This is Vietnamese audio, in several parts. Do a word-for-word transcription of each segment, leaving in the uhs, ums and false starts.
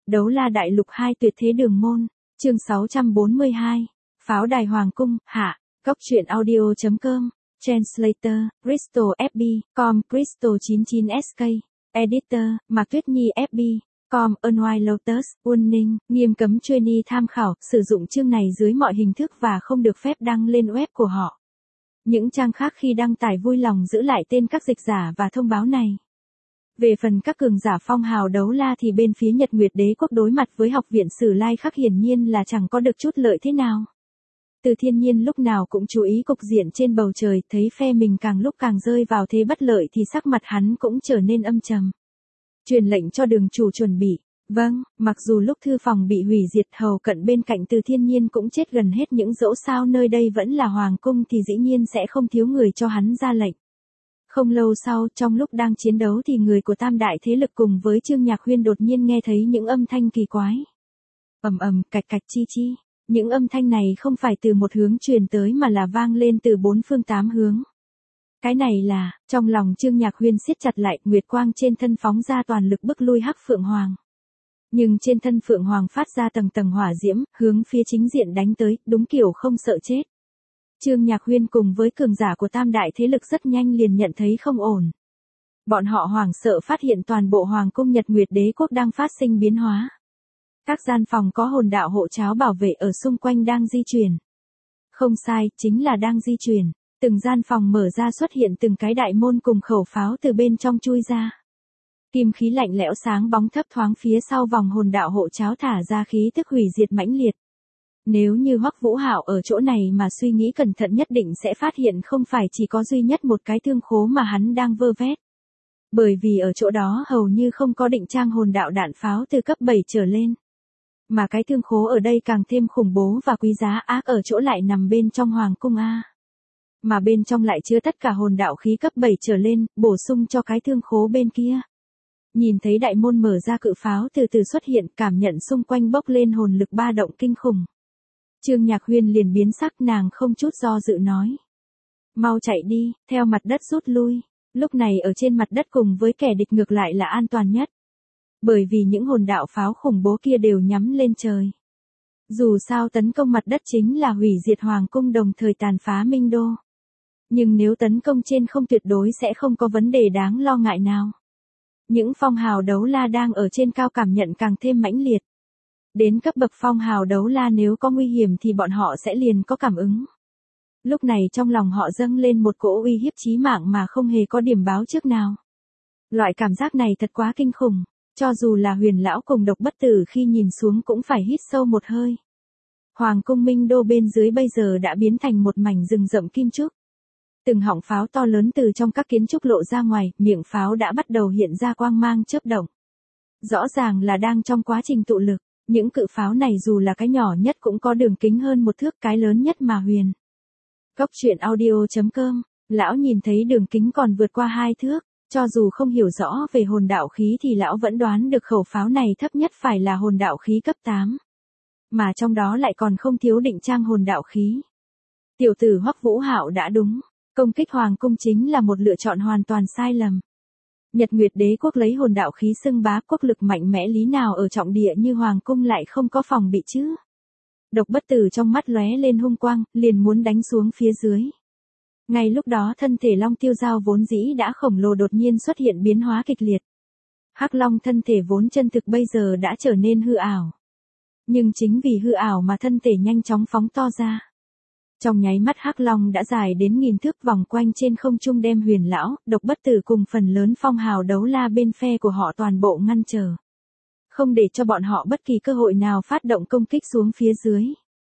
Đấu La Đại Lục hai tuyệt thế đường môn, chương sáu trăm bốn mươi hai, Pháo đài Hoàng cung, hạ, Cốc truyện audio chấm com, Translator, Crystal ép bê, com, Crystal chín chín ét ca, Editor, Mạc Tuyết Nhi ép bê, com, Unwise Lotus, Warning, nghiêm cấm trainee tham khảo, sử dụng chương này dưới mọi hình thức và không được phép đăng lên web của họ. Những trang khác khi đăng tải vui lòng giữ lại tên các dịch giả và thông báo này. Về phần các cường giả phong hào đấu la thì bên phía Nhật Nguyệt Đế quốc đối mặt với học viện Sử Lai Khắc hiển nhiên là chẳng có được chút lợi thế nào. Từ Thiên Nhiên lúc nào cũng chú ý cục diện trên bầu trời, thấy phe mình càng lúc càng rơi vào thế bất lợi thì sắc mặt hắn cũng trở nên âm trầm. Truyền lệnh cho đường chủ chuẩn bị. Vâng, mặc dù lúc thư phòng bị hủy diệt hầu cận bên cạnh Từ Thiên Nhiên cũng chết gần hết, những dẫu sao nơi đây vẫn là hoàng cung thì dĩ nhiên sẽ không thiếu người cho hắn ra lệnh. Không lâu sau, trong lúc đang chiến đấu thì người của tam đại thế lực cùng với Trương Nhạc Huyên đột nhiên nghe thấy những âm thanh kỳ quái. Ầm ầm, cạch cạch chi chi. Những âm thanh này không phải từ một hướng truyền tới mà là vang lên từ bốn phương tám hướng. Cái này là, trong lòng Trương Nhạc Huyên siết chặt lại, nguyệt quang trên thân phóng ra toàn lực bức lui Hắc Phượng Hoàng. Nhưng trên thân Phượng Hoàng phát ra tầng tầng hỏa diễm, hướng phía chính diện đánh tới, đúng kiểu không sợ chết. Trương Nhạc Huyên cùng với cường giả của tam đại thế lực rất nhanh liền nhận thấy không ổn. Bọn họ hoảng sợ phát hiện toàn bộ hoàng cung Nhật Nguyệt Đế quốc đang phát sinh biến hóa. Các gian phòng có hồn đạo hộ cháo bảo vệ ở xung quanh đang di chuyển. Không sai, chính là đang di chuyển. Từng gian phòng mở ra xuất hiện từng cái đại môn cùng khẩu pháo từ bên trong chui ra. Kim khí lạnh lẽo sáng bóng thấp thoáng phía sau vòng hồn đạo hộ cháo thả ra khí tức hủy diệt mãnh liệt. Nếu như Hoắc Vũ Hạo ở chỗ này mà suy nghĩ cẩn thận nhất định sẽ phát hiện không phải chỉ có duy nhất một cái thương khố mà hắn đang vơ vét. Bởi vì ở chỗ đó hầu như không có định trang hồn đạo đạn pháo từ cấp bảy trở lên. Mà cái thương khố ở đây càng thêm khủng bố và quý giá ác ở chỗ lại nằm bên trong hoàng cung A. Mà bên trong lại chứa tất cả hồn đạo khí cấp bảy trở lên, bổ sung cho cái thương khố bên kia. Nhìn thấy đại môn mở ra, cự pháo từ từ xuất hiện, cảm nhận xung quanh bốc lên hồn lực ba động kinh khủng. Trương Nhạc Huyên liền biến sắc, nàng không chút do dự nói. Mau chạy đi, theo mặt đất rút lui. Lúc này ở trên mặt đất cùng với kẻ địch ngược lại là an toàn nhất. Bởi vì những hồn đạo pháo khủng bố kia đều nhắm lên trời. Dù sao tấn công mặt đất chính là hủy diệt hoàng cung đồng thời tàn phá Minh Đô. Nhưng nếu tấn công trên không tuyệt đối sẽ không có vấn đề đáng lo ngại nào. Những phong hào đấu la đang ở trên cao cảm nhận càng thêm mãnh liệt. Đến cấp bậc phong hào đấu la nếu có nguy hiểm thì bọn họ sẽ liền có cảm ứng. Lúc này trong lòng họ dâng lên một cỗ uy hiếp chí mạng mà không hề có điểm báo trước nào. Loại cảm giác này thật quá kinh khủng, cho dù là Huyền lão cùng Độc Bất Tử khi nhìn xuống cũng phải hít sâu một hơi. Hoàng cung Minh Đô bên dưới bây giờ đã biến thành một mảnh rừng rậm kim trúc. Từng họng pháo to lớn từ trong các kiến trúc lộ ra ngoài, miệng pháo đã bắt đầu hiện ra quang mang chớp động. Rõ ràng là đang trong quá trình tụ lực. Những cự pháo này dù là cái nhỏ nhất cũng có đường kính hơn một thước, cái lớn nhất mà Huyền. Cốc truyện audio chấm com, lão nhìn thấy đường kính còn vượt qua hai thước, cho dù không hiểu rõ về hồn đạo khí thì lão vẫn đoán được khẩu pháo này thấp nhất phải là hồn đạo khí cấp tám. Mà trong đó lại còn không thiếu định trang hồn đạo khí. Tiểu tử Hoắc Vũ Hạo đã đúng, công kích hoàng cung chính là một lựa chọn hoàn toàn sai lầm. Nhật Nguyệt Đế quốc lấy hồn đạo khí xưng bá, quốc lực mạnh mẽ lý nào ở trọng địa như hoàng cung lại không có phòng bị chứ. Độc Bất Tử trong mắt lóe lên hung quang, liền muốn đánh xuống phía dưới. Ngay lúc đó thân thể Long Tiêu Dao vốn dĩ đã khổng lồ đột nhiên xuất hiện biến hóa kịch liệt. Hắc Long thân thể vốn chân thực bây giờ đã trở nên hư ảo. Nhưng chính vì hư ảo mà thân thể nhanh chóng phóng to ra. Trong nháy mắt Hắc Long đã dài đến nghìn thước vòng quanh trên không trung đem Huyền lão, Độc Bất Tử cùng phần lớn phong hào đấu la bên phe của họ toàn bộ ngăn trở. Không để cho bọn họ bất kỳ cơ hội nào phát động công kích xuống phía dưới.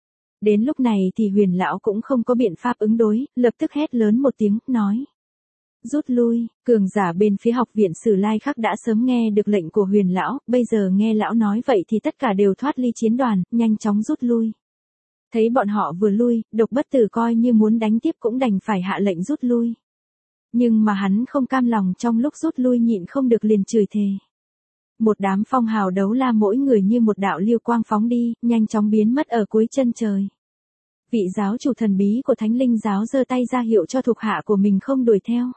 Đến lúc này thì Huyền lão cũng không có biện pháp ứng đối, lập tức hét lớn một tiếng, nói. Rút lui, cường giả bên phía học viện Sử Lai Khắc đã sớm nghe được lệnh của Huyền lão, bây giờ nghe lão nói vậy thì tất cả đều thoát ly chiến đoàn, nhanh chóng rút lui. Thấy bọn họ vừa lui, Độc Bất Tử coi như muốn đánh tiếp cũng đành phải hạ lệnh rút lui. Nhưng mà hắn không cam lòng, trong lúc rút lui nhịn không được liền chửi thề. Một đám phong hào đấu la mỗi người như một đạo lưu quang phóng đi, nhanh chóng biến mất ở cuối chân trời. Vị giáo chủ thần bí của Thánh Linh giáo giơ tay ra hiệu cho thuộc hạ của mình không đuổi theo.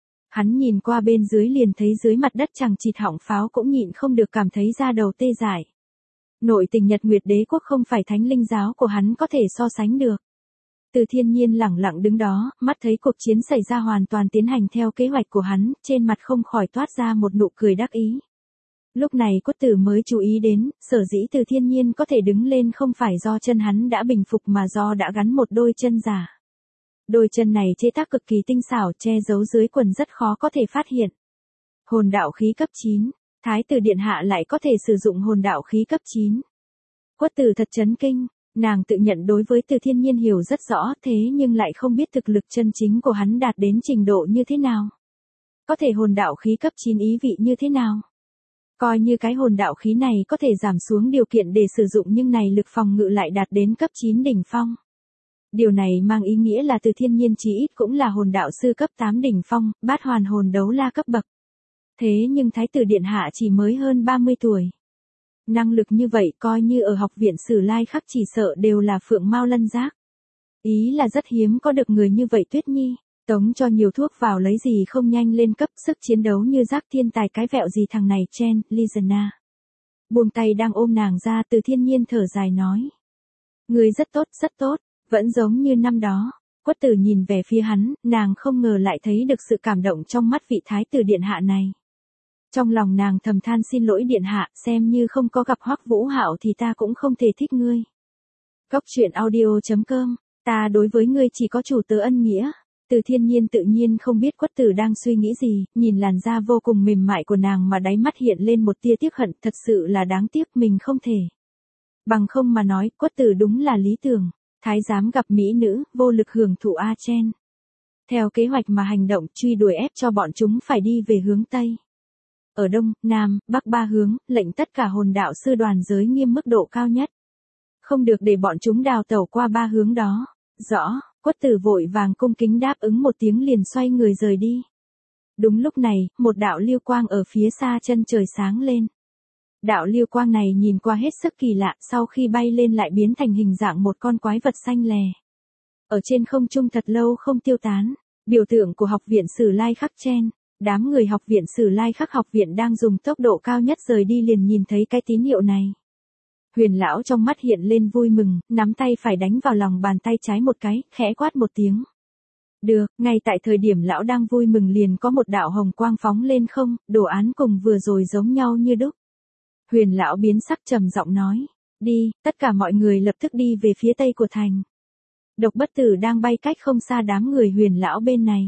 Hắn nhìn qua bên dưới liền thấy dưới mặt đất chẳng chịt họng pháo cũng nhịn không được cảm thấy da đầu tê dại. Nội tình Nhật Nguyệt Đế quốc không phải thánh linh giáo của hắn có thể so sánh được. Từ Thiên Nhiên lẳng lặng đứng đó, mắt thấy cuộc chiến xảy ra hoàn toàn tiến hành theo kế hoạch của hắn, trên mặt không khỏi toát ra một nụ cười đắc ý. Lúc này Quất Tử mới chú ý đến, sở dĩ Từ Thiên Nhiên có thể đứng lên không phải do chân hắn đã bình phục mà do đã gắn một đôi chân giả. Đôi chân này chế tác cực kỳ tinh xảo, che giấu dưới quần rất khó có thể phát hiện. Hồn đạo khí cấp chín, Thái tử điện hạ lại có thể sử dụng hồn đạo khí cấp chín. Quất Tử thật chấn kinh, nàng tự nhận đối với Từ Thiên Nhiên hiểu rất rõ, thế nhưng lại không biết thực lực chân chính của hắn đạt đến trình độ như thế nào. Có thể hồn đạo khí cấp chín ý vị như thế nào? Coi như cái hồn đạo khí này có thể giảm xuống điều kiện để sử dụng nhưng này lực phòng ngự lại đạt đến cấp chín đỉnh phong. Điều này mang ý nghĩa là Từ Thiên Nhiên chí ít cũng là hồn đạo sư cấp tám đỉnh phong, bát hoàn hồn đấu la cấp bậc. Thế nhưng Thái tử điện hạ chỉ mới hơn ba mươi tuổi. Năng lực như vậy coi như ở học viện Sử Lai Khắc chỉ sợ đều là phượng mao lân giác. Ý là rất hiếm có được người như vậy Tuyết Nhi, tống cho nhiều thuốc vào lấy gì không nhanh lên cấp, sức chiến đấu như giác thiên tài cái vẹo gì thằng này Chen, Lizana. Buông tay đang ôm nàng ra, Từ Thiên Nhiên thở dài nói. Người rất tốt, rất tốt, vẫn giống như năm đó. Quất Tử nhìn về phía hắn, nàng không ngờ lại thấy được sự cảm động trong mắt vị thái tử điện hạ này. Trong lòng nàng thầm than xin lỗi điện hạ, xem như không có gặp Hoắc Vũ Hạo thì ta cũng không thể thích ngươi. Góc truyện audio chấm com, ta đối với ngươi chỉ có chủ tớ ân nghĩa. Từ Thiên Nhiên tự nhiên không biết Quất Tử đang suy nghĩ gì, nhìn làn da vô cùng mềm mại của nàng mà đáy mắt hiện lên một tia tiếc hận, thật sự là đáng tiếc mình không thể. Bằng không mà nói, Quất Tử đúng là lý tưởng, thái giám gặp mỹ nữ, vô lực hưởng thụ A Chen. Theo kế hoạch mà hành động, truy đuổi ép cho bọn chúng phải đi về hướng Tây. Ở Đông, Nam, Bắc ba hướng, lệnh tất cả hồn đạo sư đoàn giới nghiêm mức độ cao nhất. Không được để bọn chúng đào tẩu qua ba hướng đó. Rõ, Quất Tử vội vàng cung kính đáp ứng một tiếng liền xoay người rời đi. Đúng lúc này, một đạo lưu quang ở phía xa chân trời sáng lên. Đạo lưu quang này nhìn qua hết sức kỳ lạ, sau khi bay lên lại biến thành hình dạng một con quái vật xanh lè. Ở trên không trung thật lâu không tiêu tán, biểu tượng của học viện Sử Lai Khắc Chen. Đám người học viện Sử Lai Khắc học viện đang dùng tốc độ cao nhất rời đi liền nhìn thấy cái tín hiệu này. Huyền lão trong mắt hiện lên vui mừng, nắm tay phải đánh vào lòng bàn tay trái một cái, khẽ quát một tiếng. Được, ngay tại thời điểm lão đang vui mừng liền có một đạo hồng quang phóng lên không, đồ án cùng vừa rồi giống nhau như đúc. Huyền lão biến sắc trầm giọng nói, đi, tất cả mọi người lập tức đi về phía tây của thành. Độc Bất Tử đang bay cách không xa đám người huyền lão bên này.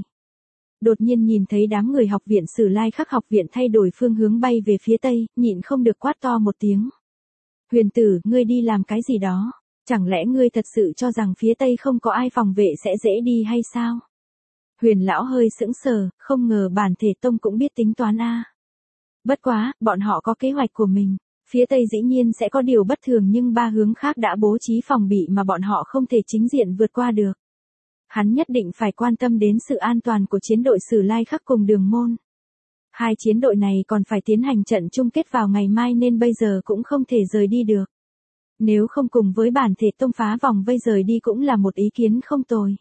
Đột nhiên nhìn thấy đám người học viện Sử Lai Khắc học viện thay đổi phương hướng bay về phía tây, nhịn không được quát to một tiếng. Huyền tử, ngươi đi làm cái gì đó? Chẳng lẽ ngươi thật sự cho rằng phía tây không có ai phòng vệ sẽ dễ đi hay sao? Huyền lão hơi sững sờ, không ngờ bản thể tông cũng biết tính toán a. Bất quá, bọn họ có kế hoạch của mình. Phía tây dĩ nhiên sẽ có điều bất thường nhưng ba hướng khác đã bố trí phòng bị mà bọn họ không thể chính diện vượt qua được. Hắn nhất định phải quan tâm đến sự an toàn của chiến đội Sử Lai Khắc cùng Đường Môn. Hai chiến đội này còn phải tiến hành trận chung kết vào ngày mai nên bây giờ cũng không thể rời đi được. Nếu không cùng với bản thể tông phá vòng vây rời đi cũng là một ý kiến không tồi.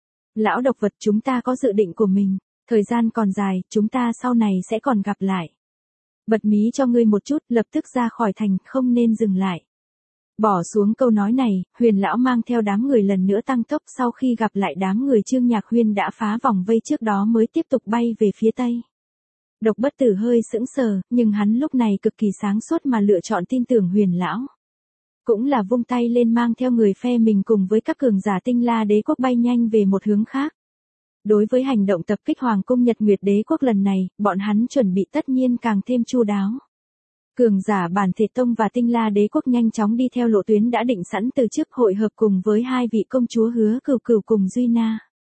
Lão độc vật, chúng ta có dự định của mình, thời gian còn dài, chúng ta sau này sẽ còn gặp lại. Bật mí cho ngươi một chút, lập tức ra khỏi thành, không nên dừng lại. Bỏ xuống câu nói này, huyền lão mang theo đám người lần nữa tăng tốc, sau khi gặp lại đám người Trương Nhạc Huyên đã phá vòng vây trước đó mới tiếp tục bay về phía tây. Độc Bất Tử hơi sững sờ, nhưng hắn lúc này cực kỳ sáng suốt mà lựa chọn tin tưởng huyền lão. Cũng là vung tay lên mang theo người phe mình cùng với các cường giả Tinh La Đế quốc bay nhanh về một hướng khác. Đối với hành động tập kích Hoàng cung Nhật Nguyệt Đế quốc lần này, bọn hắn chuẩn bị tất nhiên càng thêm chu đáo. Cường giả bản thể tông và Tinh La Đế quốc nhanh chóng đi theo lộ tuyến đã định sẵn từ trước, hội hợp cùng với hai vị công chúa Hứa Cửu Cửu cùng Duy Na.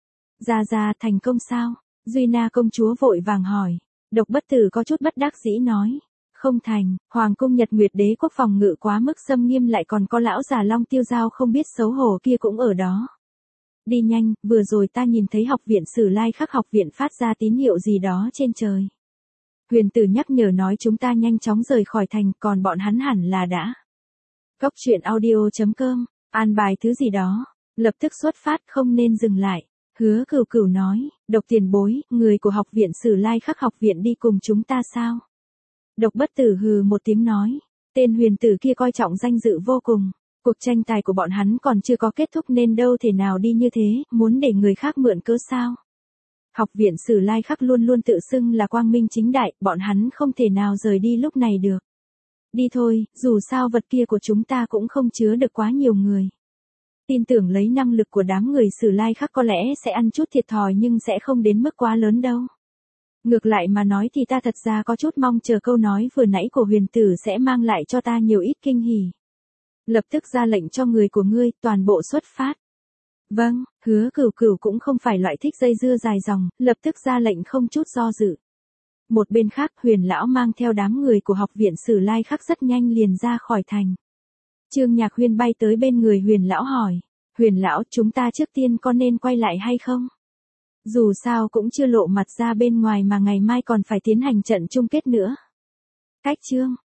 Ra ra, thành công sao? Duy Na công chúa vội vàng hỏi. Độc Bất Tử có chút bất đắc dĩ nói. Không thành, Hoàng cung Nhật Nguyệt Đế quốc phòng ngự quá mức xâm nghiêm, lại còn có lão già Long Tiêu Giao không biết xấu hổ kia cũng ở đó. Đi nhanh, vừa rồi ta nhìn thấy học viện Sử Lai Khắc học viện phát ra tín hiệu gì đó trên trời. Huyền tử nhắc nhở nói chúng ta nhanh chóng rời khỏi thành, còn bọn hắn hẳn là đã. Góc truyện audio chấm com, an bài thứ gì đó, lập tức xuất phát, không nên dừng lại. Hứa Cửu Cửu nói, Độc tiền bối, người của học viện Sử Lai Khắc học viện đi cùng chúng ta sao? Độc Bất Tử hừ một tiếng nói, Tên huyền tử kia coi trọng danh dự vô cùng. Cuộc tranh tài của bọn hắn còn chưa có kết thúc nên đâu thể nào đi như thế, muốn để người khác mượn cớ sao. Học viện Sử Lai Khắc luôn luôn tự xưng là quang minh chính đại, bọn hắn không thể nào rời đi lúc này được. Đi thôi, dù sao vật kia của chúng ta cũng không chứa được quá nhiều người. Tin tưởng lấy năng lực của đám người Sử Lai Khắc có lẽ sẽ ăn chút thiệt thòi nhưng sẽ không đến mức quá lớn đâu. Ngược lại mà nói thì ta thật ra có chút mong chờ câu nói vừa nãy của huyền tử sẽ mang lại cho ta nhiều ít kinh hỉ. Lập tức ra lệnh cho người của ngươi, toàn bộ xuất phát. Vâng, Hứa Cửu Cửu cũng không phải loại thích dây dưa dài dòng, lập tức ra lệnh không chút do dự. Một bên khác, Huyền lão mang theo đám người của học viện Sử Lai Khắc rất nhanh liền ra khỏi thành. Trương Nhạc Huyên bay tới bên người Huyền lão hỏi, Huyền lão, chúng ta trước tiên có nên quay lại hay không? Dù sao cũng chưa lộ mặt ra bên ngoài mà ngày mai còn phải tiến hành trận chung kết nữa. Cách Trương,